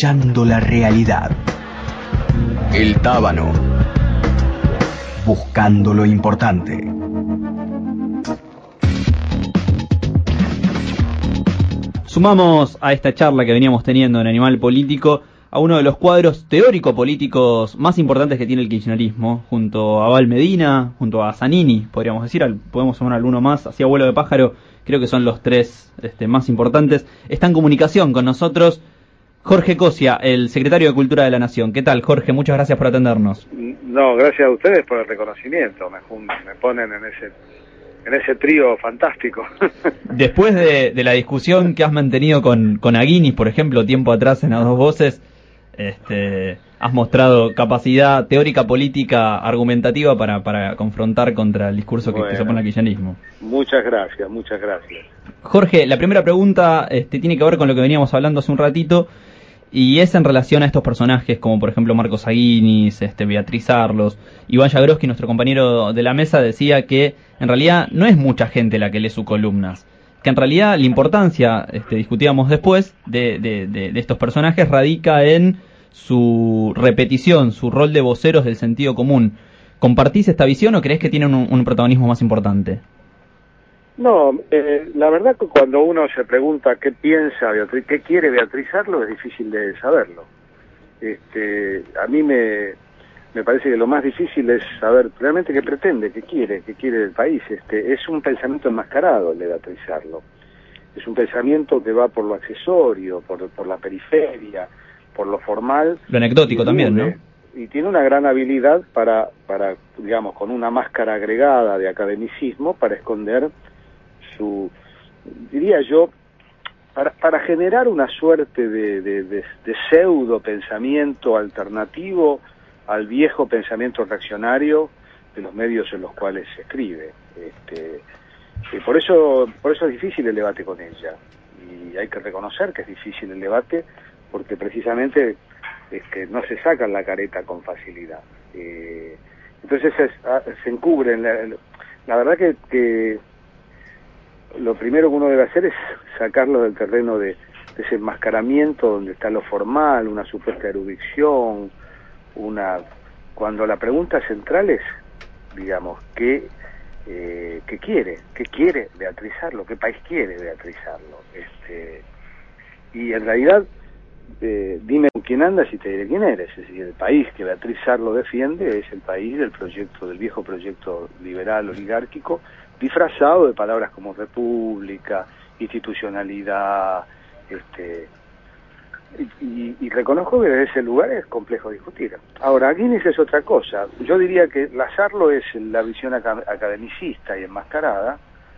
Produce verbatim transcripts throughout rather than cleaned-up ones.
acechando la realidad. El Tábano, buscando lo importante. Sumamos a esta charla que veníamos teniendo en Animal Político a uno de los cuadros teórico-políticos más importantes que tiene el kirchnerismo, junto a Val Medina, junto a Zanini, podríamos decir, podemos sumar alguno más, así Abuelo de Pájaro, creo que son los tres este, más importantes. Está en comunicación con nosotros Jorge Cosia, el secretario de Cultura de la Nación. ¿Qué tal, Jorge? Muchas gracias por atendernos. No, gracias a ustedes por el reconocimiento, me, me ponen en ese... en ese trío fantástico. Después de, de la discusión que has mantenido con, con Aguinis, por ejemplo, tiempo atrás en A Dos Voces, este, has mostrado capacidad teórica, política, argumentativa para, para confrontar contra el discurso que, bueno, que se opone al kirchnerismo. Muchas gracias, muchas gracias. Jorge, la primera pregunta este, tiene que ver con lo que veníamos hablando hace un ratito, y es en relación a estos personajes como por ejemplo Marcos Aguinis, este, Beatriz Arlos. Iván Jagroski, nuestro compañero de la mesa, decía que en realidad no es mucha gente la que lee sus columnas, que en realidad la importancia, este, discutíamos después, de, de, de, de estos personajes radica en su repetición, su rol de voceros del sentido común. ¿Compartís esta visión o creés que tienen un, un protagonismo más importante? No, eh, la verdad que cuando uno se pregunta qué piensa Beatriz, qué quiere Beatriz Arlos, es difícil de saberlo. Este, a mí me, me parece que lo más difícil es saber realmente qué pretende, qué quiere, qué quiere el país. Este, es un pensamiento enmascarado el de Beatriz Arlos. Es un pensamiento que va por lo accesorio, por, por la periferia, por lo formal. Lo anecdótico también, ¿no? Y tiene una gran habilidad para, para, digamos, con una máscara agregada de academicismo para esconder su, diría yo, para, para generar una suerte de, de, de, de pseudo pensamiento alternativo al viejo pensamiento reaccionario de los medios en los cuales se escribe. Este, y por eso, por eso es difícil el debate con ella, y hay que reconocer que es difícil el debate porque precisamente este, no se sacan la careta con facilidad. Eh, entonces es, se encubren. La, la verdad que, que lo primero que uno debe hacer es sacarlo del terreno de, de ese enmascaramiento donde está lo formal, una supuesta erudición, una cuando la pregunta central es, digamos, ¿qué, eh, ¿qué quiere? ¿Qué quiere Beatriz Arlos? ¿Qué país quiere Beatriz Arlos? Este, y en realidad, eh, dime con quién andas y te diré quién eres. Es decir, el país que Beatriz Arlos defiende es el país del proyecto, del viejo proyecto liberal oligárquico, disfrazado de palabras como república, institucionalidad, este, y, y, y reconozco que desde ese lugar es complejo discutir. Ahora, Aguinis es otra cosa. Yo diría que Lazarlo es la visión acad academicista y enmascarada,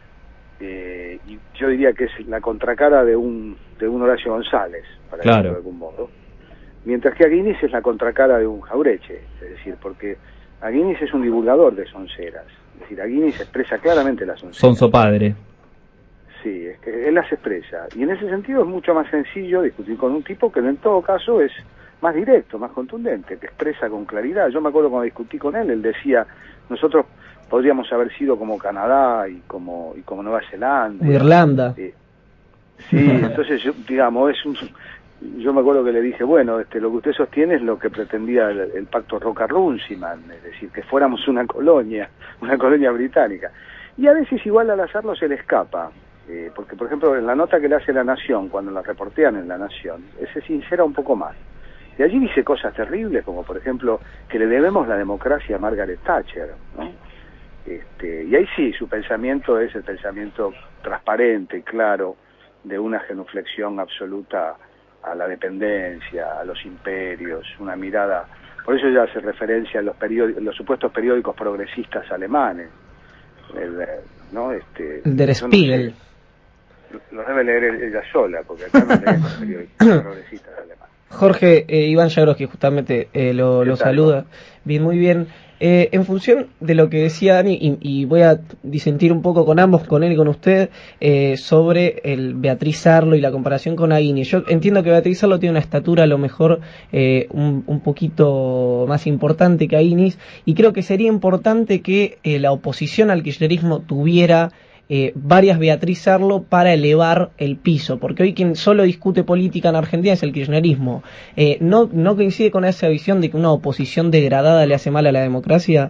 eh, y yo diría que es la contracara de un de un Horacio González, para claro, decirlo de algún modo, mientras que Aguinis es la contracara de un Jaureche, es decir, porque Aguinis es un divulgador de sonceras. Es decir, Aguinis expresa claramente las sonceras. Sonso padre. Sí, es que él las expresa. Y en ese sentido es mucho más sencillo discutir con un tipo que en todo caso es más directo, más contundente, que expresa con claridad. Yo me acuerdo cuando discutí con él, él decía, nosotros podríamos haber sido como Canadá y como y como Nueva Zelanda. Irlanda. Eh, sí, entonces, yo, digamos, es un... Yo me acuerdo que le dije, bueno, este, lo que usted sostiene es lo que pretendía el, el pacto Roca-Runciman, es decir, que fuéramos una colonia, una colonia británica. Y a veces igual al hacerlo se le escapa, eh, porque por ejemplo en la nota que le hace La Nación, cuando la reportean en La Nación, se sincera un poco más. Y allí dice cosas terribles, como por ejemplo que le debemos la democracia a Margaret Thatcher, ¿no? Este, y ahí sí, su pensamiento es el pensamiento transparente, claro, de una genuflexión absoluta a la dependencia, a los imperios, una mirada, por eso ya hace referencia a los periódicos, los supuestos periódicos progresistas alemanes, el, ¿no? Este, el Der Spiegel. No sé, lo debe leer ella sola, porque acá no leemos periódicos progresistas alemanes. Jorge, eh, Iván Jagroski justamente eh, lo, lo saluda. Bien, muy bien. Eh, en función de lo que decía Dani, y, y voy a disentir un poco con ambos, con él y con usted, eh, sobre el Beatriz Arlos y la comparación con Aguinis. Yo entiendo que Beatriz Arlos tiene una estatura a lo mejor eh, un, un poquito más importante que Aguinis, y creo que sería importante que eh, la oposición al kirchnerismo tuviera eh, varias Beatriz Arlo para elevar el piso, porque hoy quien solo discute política en Argentina es el kirchnerismo. Eh, ¿no, ¿No coincide con esa visión de que una oposición degradada le hace mal a la democracia?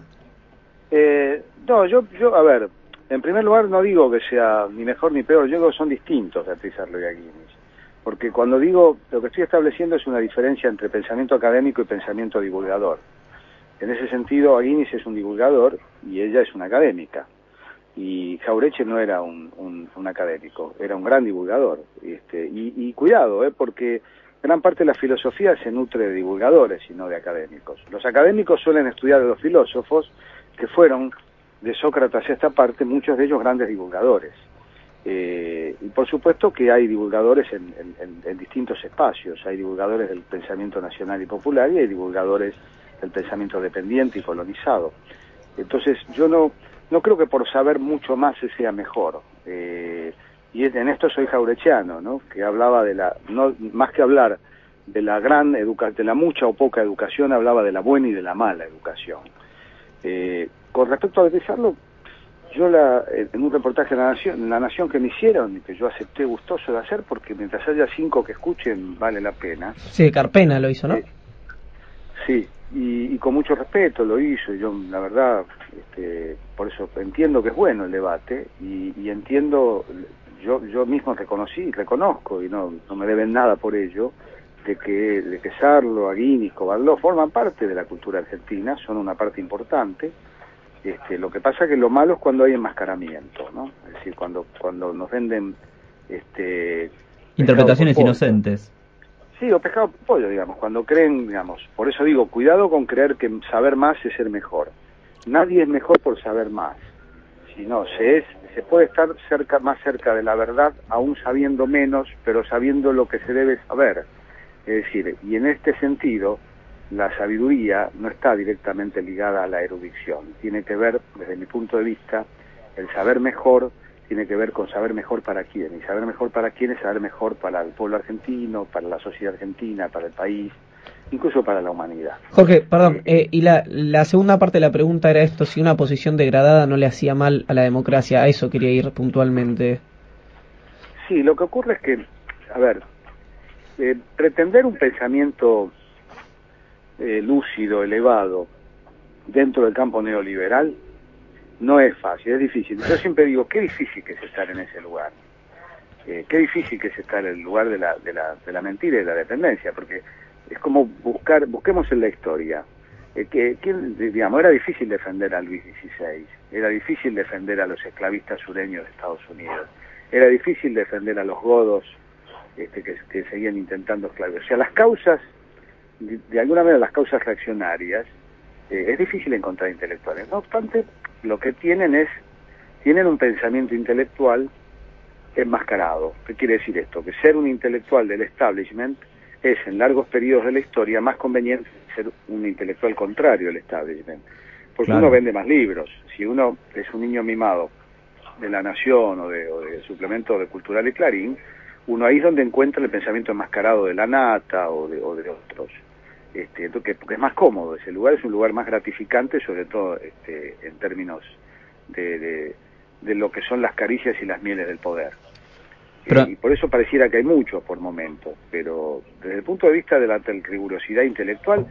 Eh, no, yo, yo, a ver, en primer lugar no digo que sea ni mejor ni peor, yo digo que son distintos Beatriz Arlo y Aguinis, porque cuando digo, lo que estoy estableciendo es una diferencia entre pensamiento académico y pensamiento divulgador. En ese sentido, Aguinis es un divulgador y ella es una académica. Y Jauretche no era un, un, un académico, era un gran divulgador. Este, y, y cuidado, eh, porque gran parte de la filosofía se nutre de divulgadores y no de académicos. Los académicos suelen estudiar a los filósofos, que fueron, de Sócrates a esta parte, muchos de ellos grandes divulgadores. Eh, y por supuesto que hay divulgadores en, en, en distintos espacios. Hay divulgadores del pensamiento nacional y popular y hay divulgadores del pensamiento dependiente y colonizado. Entonces yo no no creo que por saber mucho más se sea mejor. Eh, y en esto soy jaurechiano, ¿no? Que hablaba de la, no más que hablar de la gran educación, de la mucha o poca educación, hablaba de la buena y de la mala educación. Eh, con respecto a Beatriz Arlo, yo la, en un reportaje en La Nación, en La Nación que me hicieron y que yo acepté gustoso de hacer, porque mientras haya cinco que escuchen vale la pena. Sí, Carpena lo hizo, ¿no? Eh, sí, y, y con mucho respeto lo hizo, y yo la verdad, este, por eso entiendo que es bueno el debate, y, y entiendo, yo yo mismo reconocí y reconozco, y no, no me deben nada por ello, de que, de que Sarlo, Aguinis, Cobaló forman parte de la cultura argentina, son una parte importante. Este, lo que pasa que lo malo es cuando hay enmascaramiento, ¿no? Es decir, cuando cuando nos venden este interpretaciones inocentes. Sí, o pescado por pollo, digamos, cuando creen, digamos, por eso digo, cuidado con creer que saber más es ser mejor. Nadie es mejor por saber más, sino se es, se puede estar cerca, más cerca de la verdad, aún sabiendo menos, pero sabiendo lo que se debe saber. Es decir, y en este sentido, la sabiduría no está directamente ligada a la erudición. Tiene que ver, desde mi punto de vista, el saber mejor tiene que ver con saber mejor para quién. Y saber mejor para quién es saber mejor para el pueblo argentino, para la sociedad argentina, para el país, incluso para la humanidad. Jorge, perdón, eh, y la, la segunda parte de la pregunta era esto, si una posición degradada no le hacía mal a la democracia. A eso quería ir puntualmente. Sí, lo que ocurre es que, a ver, eh, pretender un pensamiento eh, lúcido, elevado, dentro del campo neoliberal, no es fácil, es difícil. Yo siempre digo, qué difícil que es estar en ese lugar. Eh, qué difícil que es estar en el lugar de la, de la, de la mentira y de la dependencia, porque es como buscar, busquemos en la historia. Eh, que, que, digamos, era difícil defender a Luis dieciséis, era difícil defender a los esclavistas sureños de Estados Unidos, era difícil defender a los godos este, que, que seguían intentando esclavizar. O sea, las causas, de, de alguna manera las causas reaccionarias, eh, es difícil encontrar intelectuales. No obstante, lo que tienen es, tienen un pensamiento intelectual enmascarado. ¿Qué quiere decir esto? Que ser un intelectual del establishment es, en largos periodos de la historia, más conveniente ser un intelectual contrario al establishment. Porque claro, uno vende más libros. Si uno es un niño mimado de La Nación o de, o de suplemento de Cultural y Clarín, uno ahí es donde encuentra el pensamiento enmascarado de La Nata o de, o de otros. Este, porque, porque es más cómodo, ese lugar es un lugar más gratificante, sobre todo este, en términos de, de, de lo que son las caricias y las mieles del poder. Pero, eh, y por eso pareciera que hay mucho por momento, pero desde el punto de vista de la rigurosidad intelectual,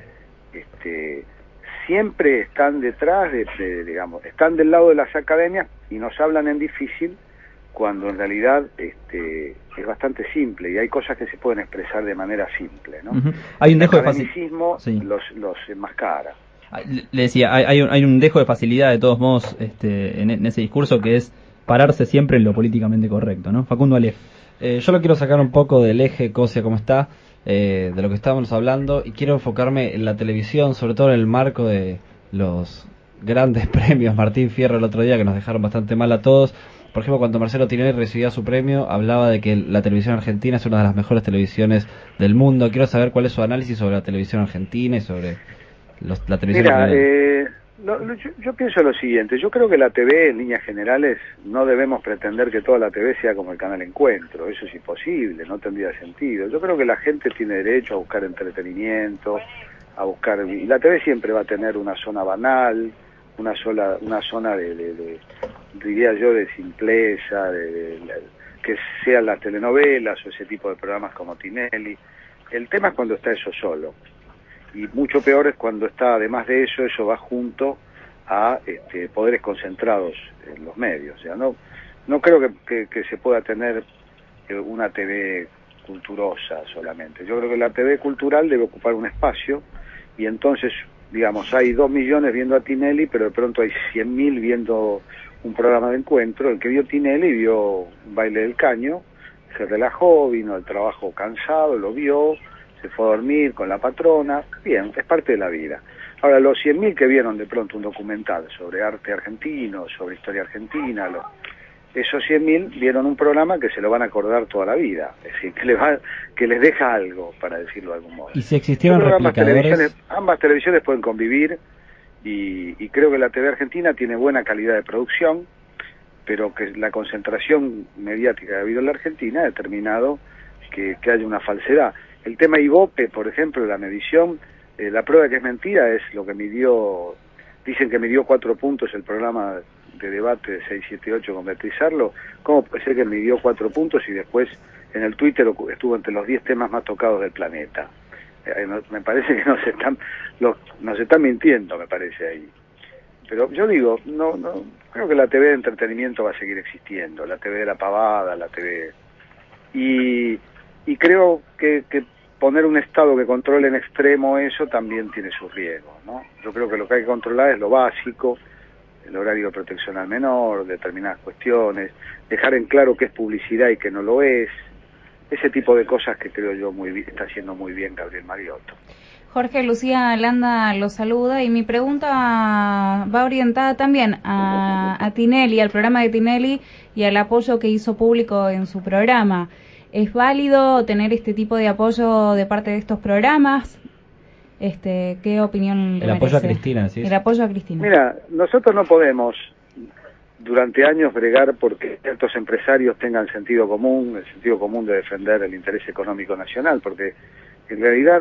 este, siempre están detrás, de, de, digamos, están del lado de las academias y nos hablan en difícil, cuando en realidad este, es bastante simple y hay cosas que se pueden expresar de manera simple, ¿no? Uh-huh. Hay un dejo el de academicismo sí. los, los enmascara. Le decía, hay, hay, un, hay un dejo de facilidad de todos modos este, en, en ese discurso, que es pararse siempre en lo políticamente correcto, ¿no? Facundo Alef. Eh, yo lo quiero sacar un poco del eje, Cosia, como está, eh, de lo que estábamos hablando, y quiero enfocarme en la televisión, sobre todo en el marco de los grandes premios Martín Fierro el otro día, que nos dejaron bastante mal a todos. Por ejemplo, cuando Marcelo Tinelli recibía su premio, hablaba de que la televisión argentina es una de las mejores televisiones del mundo. Quiero saber cuál es su análisis sobre la televisión argentina y sobre los, la televisión Mira, argentina. Eh, lo, lo, yo, yo pienso lo siguiente. Yo creo que la T V, en líneas generales, no debemos pretender que toda la T V sea como el canal Encuentro. Eso es imposible, no tendría sentido. Yo creo que la gente tiene derecho a buscar entretenimiento, a buscar... Y la T V siempre va a tener una zona banal, una sola una zona de... de, de diría yo, de simpleza, de, de, de que sean las telenovelas o ese tipo de programas como Tinelli. El tema es cuando está eso solo, y mucho peor es cuando está, además de eso, eso va junto a este, poderes concentrados en los medios. O sea, no, no creo que, que, que se pueda tener una T V culturosa solamente. Yo creo que la T V cultural debe ocupar un espacio, y entonces, digamos, hay dos millones viendo a Tinelli, pero de pronto hay cien mil viendo un programa de encuentro. El que vio Tinelli vio un baile del caño, se relajó, vino al trabajo cansado, lo vio, se fue a dormir con la patrona, bien, es parte de la vida. Ahora, los cien mil que vieron de pronto un documental sobre arte argentino, sobre historia argentina, lo, esos cien mil vieron un programa que se lo van a acordar toda la vida, es decir, que les, va, que les deja algo, para decirlo de algún modo. ¿Y si existieron ambas replicadores? televisiones, ambas televisiones pueden convivir, y, y creo que la T V argentina tiene buena calidad de producción, pero que la concentración mediática que ha habido en la Argentina ha determinado que, que haya una falsedad. El tema Ibope, por ejemplo, la medición, eh, la prueba de que es mentira es lo que midió, dicen que midió cuatro puntos el programa de debate de seis siete ocho con Beatriz Arlo. ¿Cómo puede ser que midió cuatro puntos y después en el Twitter estuvo entre los diez temas más tocados del planeta? Eh, no, me parece que nos están, los, nos están mintiendo, me parece ahí. Pero yo digo, no, no, creo que la T V de entretenimiento va a seguir existiendo, la T V de la pavada, la T V... Y, y creo que, que poner un Estado que controle en extremo eso también tiene sus riesgos, ¿no? Yo creo que lo que hay que controlar es lo básico, el horario de protección al menor, determinadas cuestiones, dejar en claro qué es publicidad y qué no lo es, ese tipo de cosas que creo yo muy bien, está haciendo muy bien Gabriel Mariotto. Jorge, Lucía Landa lo saluda, y mi pregunta va orientada también a, a Tinelli, al programa de Tinelli y al apoyo que hizo público en su programa. ¿Es válido tener este tipo de apoyo de parte de estos programas? Este, ¿qué opinión le El apoyo merece? a Cristina, ¿sí? El apoyo a Cristina. Mira, nosotros no podemos durante años bregar porque ciertos empresarios tengan sentido común, el sentido común de defender el interés económico nacional, porque en realidad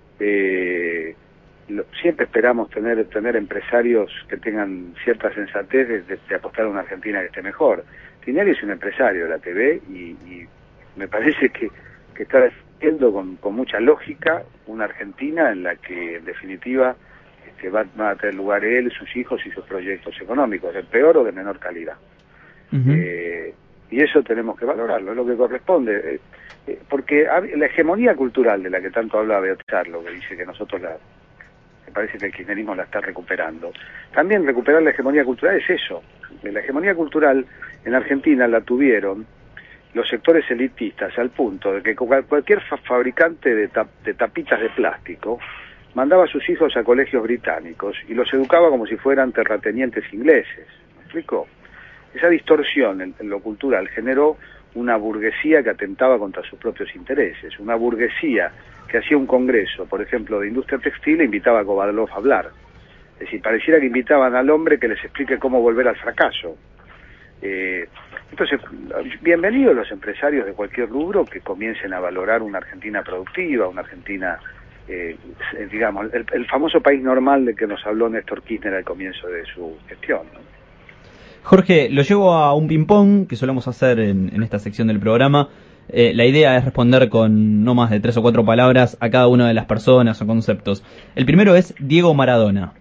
eh, lo, siempre esperamos tener tener empresarios que tengan cierta sensatez de, de, de apostar a una Argentina que esté mejor. Tinelli es un empresario de la T V y, y me parece que, que está defendiendo con, con mucha lógica una Argentina en la que en definitiva este, va, va a tener lugar él, sus hijos y sus proyectos económicos, de peor o de menor calidad. Uh-huh. eh, y eso tenemos que valorarlo, es lo que corresponde, eh, eh, porque la hegemonía cultural de la que tanto hablaba Beatriz Arlo, que dice que nosotros la, me parece que el kirchnerismo la está recuperando, también recuperar la hegemonía cultural es eso. La hegemonía cultural en Argentina la tuvieron los sectores elitistas al punto de que cualquier fa fabricante de, tap de tapitas de plástico mandaba a sus hijos a colegios británicos y los educaba como si fueran terratenientes ingleses. ¿Me explico? Esa distorsión en, en lo cultural generó una burguesía que atentaba contra sus propios intereses, una burguesía que hacía un congreso, por ejemplo, de industria textil e invitaba a Kovalov a hablar. Es decir, pareciera que invitaban al hombre que les explique cómo volver al fracaso. Eh, entonces, bienvenidos los empresarios de cualquier rubro que comiencen a valorar una Argentina productiva, una Argentina, eh, digamos, el, el famoso país normal de que nos habló Néstor Kirchner al comienzo de su gestión, ¿no? Jorge, lo llevo a un ping-pong que solemos hacer en, en esta sección del programa. Eh, la idea es responder con no más de tres o cuatro palabras a cada una de las personas o conceptos. El primero es Diego Maradona.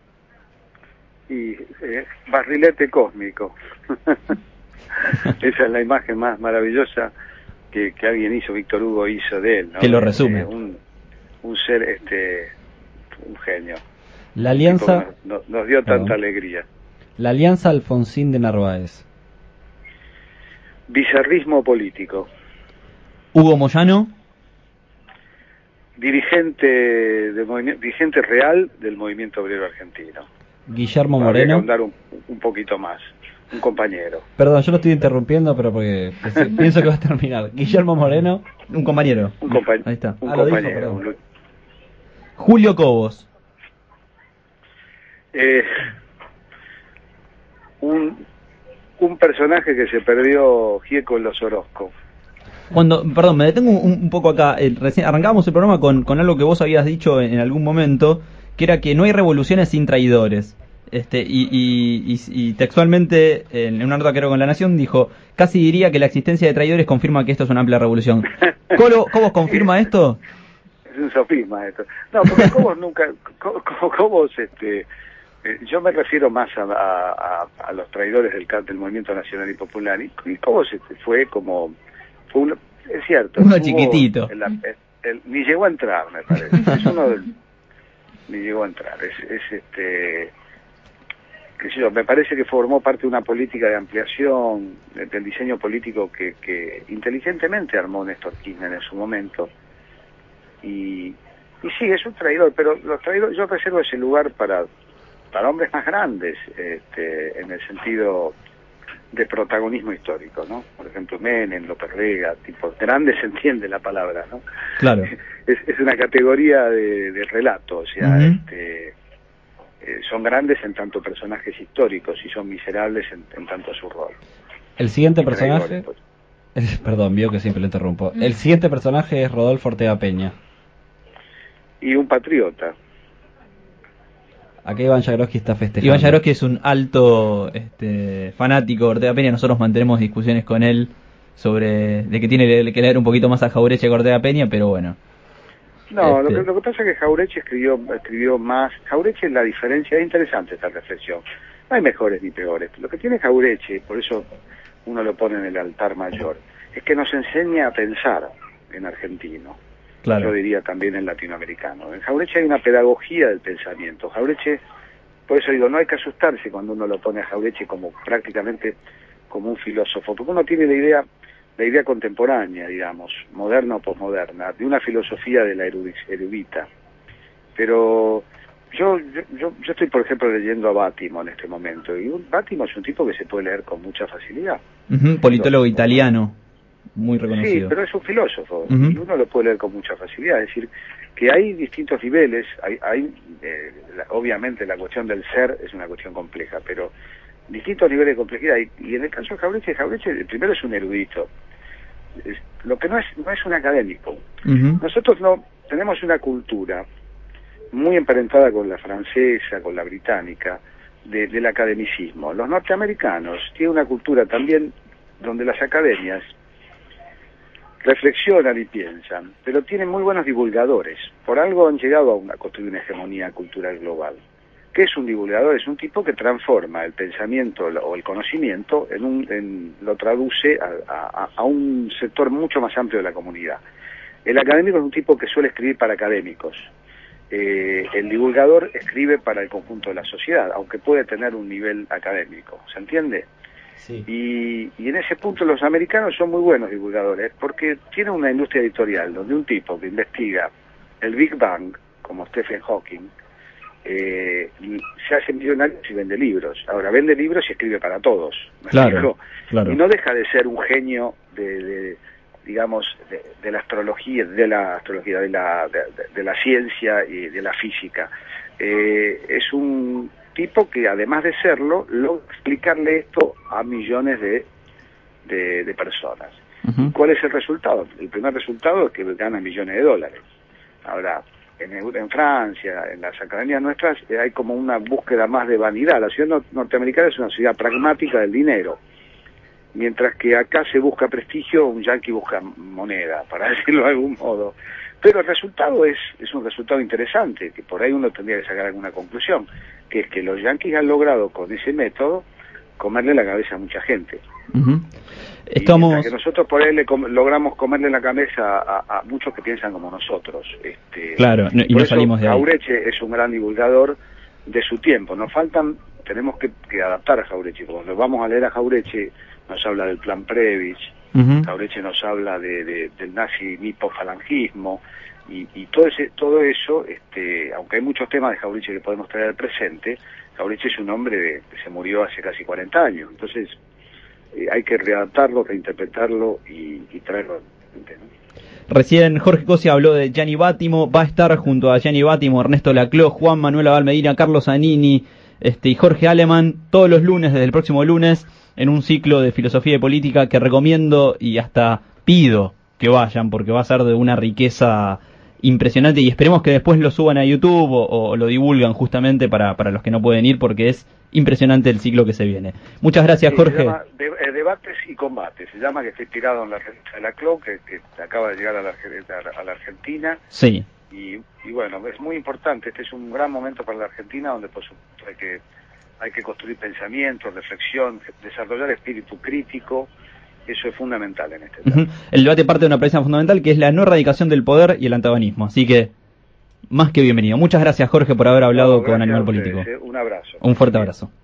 Y eh, barrilete cósmico. Esa es la imagen más maravillosa que, que alguien hizo, Víctor Hugo hizo de él, ¿no? Que lo resume. Eh, un, un ser, este, un genio. La alianza... Nos, nos, nos dio tanta Perdón. alegría. La alianza Alfonsín de Narváez. Bizarrismo político. Hugo Moyano. Dirigente, de dirigente real del movimiento obrero argentino. Guillermo Moreno. Habría que ahondar un, un poquito más. Un compañero. Perdón, yo lo estoy interrumpiendo, pero porque pienso que va a terminar. Guillermo Moreno. Un compañero. Un, compa Ahí está. un ah, compañero. Dijo, un... Julio Cobos. Eh, un, un personaje que se perdió Gieco en los Orozco. Cuando, perdón, me detengo un, un poco acá. El, recién arrancamos el programa con, con algo que vos habías dicho en, en algún momento, que era que no hay revoluciones sin traidores. este, y, y, y, y textualmente, en una nota que era con La Nación, dijo: casi diría que la existencia de traidores confirma que esto es una amplia revolución. ¿Cómo, cómo confirma esto? Es un sofisma esto. No, porque Cobos nunca, Cobos, este, eh, yo me refiero más a, a, a los traidores del, del Movimiento Nacional y Popular, y, y Cobos este, fue como, fue un, es cierto, uno chiquitito. El, el, el, ni llegó a entrar, me parece. Es uno del, ni llegó a entrar. Es, es este, qué sé yo, me parece que formó parte de una política de ampliación de, del diseño político que, que inteligentemente armó Néstor Kirchner en su momento. Y, y sí, es un traidor, pero los traidores, yo reservo ese lugar para, para hombres más grandes, este, en el sentido de protagonismo histórico, ¿no? Por ejemplo, Menem, López Rega, tipo, grande se entiende la palabra, ¿no? Claro. Es, es una categoría de, de relato, o sea, uh-huh. este, eh, son grandes en tanto personajes históricos y son miserables en, en tanto su rol. El siguiente personaje... Pues. Perdón, vio que siempre le interrumpo. El siguiente personaje es Rodolfo Ortega Peña. Y un patriota. Acá Iván Jagroski está festejando. Iván Jagroski es un alto este, fanático de Ortega Peña. Nosotros mantenemos discusiones con él sobre de que tiene que leer un poquito más a Jauretche que a Ortega Peña, pero bueno. No, este... lo, que, lo que pasa es que Jauretche escribió, escribió más. Jauretche, la diferencia, es interesante esta reflexión. No hay mejores ni peores. Lo que tiene Jauretche, por eso uno lo pone en el altar mayor, es que nos enseña a pensar en argentino. Claro. Yo diría también en latinoamericano. En Jauretche hay una pedagogía del pensamiento. Jauretche, por eso digo, no hay que asustarse cuando uno lo pone a Jauretche como prácticamente como un filósofo, porque uno tiene la idea, la idea contemporánea, digamos, moderna o posmoderna, de una filosofía de la erudita. Pero yo, yo, yo, yo estoy, por ejemplo, leyendo a Bátimo en este momento, y un, Bátimo es un tipo que se puede leer con mucha facilidad. Uh-huh, politólogo italiano. Muy reconocido. Sí, pero es un filósofo, uh-huh. y uno lo puede leer con mucha facilidad. Es decir, que hay distintos niveles, hay, hay eh, la, obviamente la cuestión del ser es una cuestión compleja, pero distintos niveles de complejidad. Y, y en el caso de Jauretche, Jauretche el primero es un erudito, es, lo que no es no es un académico. Uh-huh. Nosotros no tenemos una cultura muy emparentada con la francesa, con la británica, de, del academicismo. Los norteamericanos tienen una cultura también donde las academias reflexionan y piensan, pero tienen muy buenos divulgadores. Por algo han llegado a, una, a construir una hegemonía cultural global. ¿Qué es un divulgador? Es un tipo que transforma el pensamiento o el conocimiento, en un, en, lo traduce a, a, a un sector mucho más amplio de la comunidad. El académico es un tipo que suele escribir para académicos. Eh, el divulgador escribe para el conjunto de la sociedad, aunque puede tener un nivel académico. ¿Se entiende? Sí. Y, y en ese punto los americanos son muy buenos divulgadores porque tienen una industria editorial donde un tipo que investiga el Big Bang, como Stephen Hawking, eh, se hace millonario y vende libros. Ahora, vende libros y escribe para todos. Claro, claro. Y no deja de ser un genio de, de digamos, de, de la astrología, de la astrología, de la, de, de la ciencia y de la física. Eh, es un tipo que, además de serlo, logra explicarle esto a millones de, de, de personas. Uh-huh. ¿Cuál es el resultado? El primer resultado es que gana millones de dólares. Ahora, en, en Francia, en las academias nuestras, eh, hay como una búsqueda más de vanidad. La ciudad norteamericana es una ciudad pragmática del dinero. Mientras que acá se busca prestigio, un yanqui busca moneda, para decirlo de algún modo. Pero el resultado es, es un resultado interesante, que por ahí uno tendría que sacar alguna conclusión, que es que los yanquis han logrado con ese método comerle la cabeza a mucha gente. Uh-huh. Estamos... Y que nosotros por ahí le com- logramos comerle la cabeza a, a muchos que piensan como nosotros. Este, claro, no, y no salimos de ahí. Jauretche es un gran divulgador de su tiempo. Nos faltan, tenemos que, que adaptar a Jauretche. Cuando vamos a leer a Jauretche, nos habla del plan Prebisch, uh-huh. Jauretche nos habla de, de, del nazi-nipo-falangismo, y, y todo ese todo eso, este, aunque hay muchos temas de Jauretche que podemos traer al presente, Jauretche es un hombre de, que se murió hace casi cuarenta años, entonces eh, hay que readaptarlo, reinterpretarlo y, y traerlo al presente, ¿no? Recién Jorge Cosi habló de Gianni Bátimo, va a estar junto a Gianni Bátimo, Ernesto Laclau, Juan Manuel Abal Medina, Carlos Zanini, este, y Jorge Alemán, todos los lunes, desde el próximo lunes, en un ciclo de filosofía y política que recomiendo y hasta pido que vayan, porque va a ser de una riqueza impresionante, y esperemos que después lo suban a YouTube o, o lo divulgan justamente para, para los que no pueden ir, porque es impresionante el ciclo que se viene. Muchas gracias, Sí, Jorge. se llama de, eh, Debates y Combates, se llama, que está inspirado en la revista de la C L O, que, que acaba de llegar a la, a la Argentina. Sí. Y, y bueno, es muy importante, este es un gran momento para la Argentina, donde por supuesto hay que, hay que construir pensamiento, reflexión, desarrollar espíritu crítico. Eso es fundamental en este caso. Uh-huh. El debate parte de una premisa fundamental, que es la no erradicación del poder y el antagonismo. Así que, más que bienvenido. Muchas gracias, Jorge, por haber hablado No, con gracias Animal a ustedes, Político. eh. Un abrazo. Un fuerte abrazo.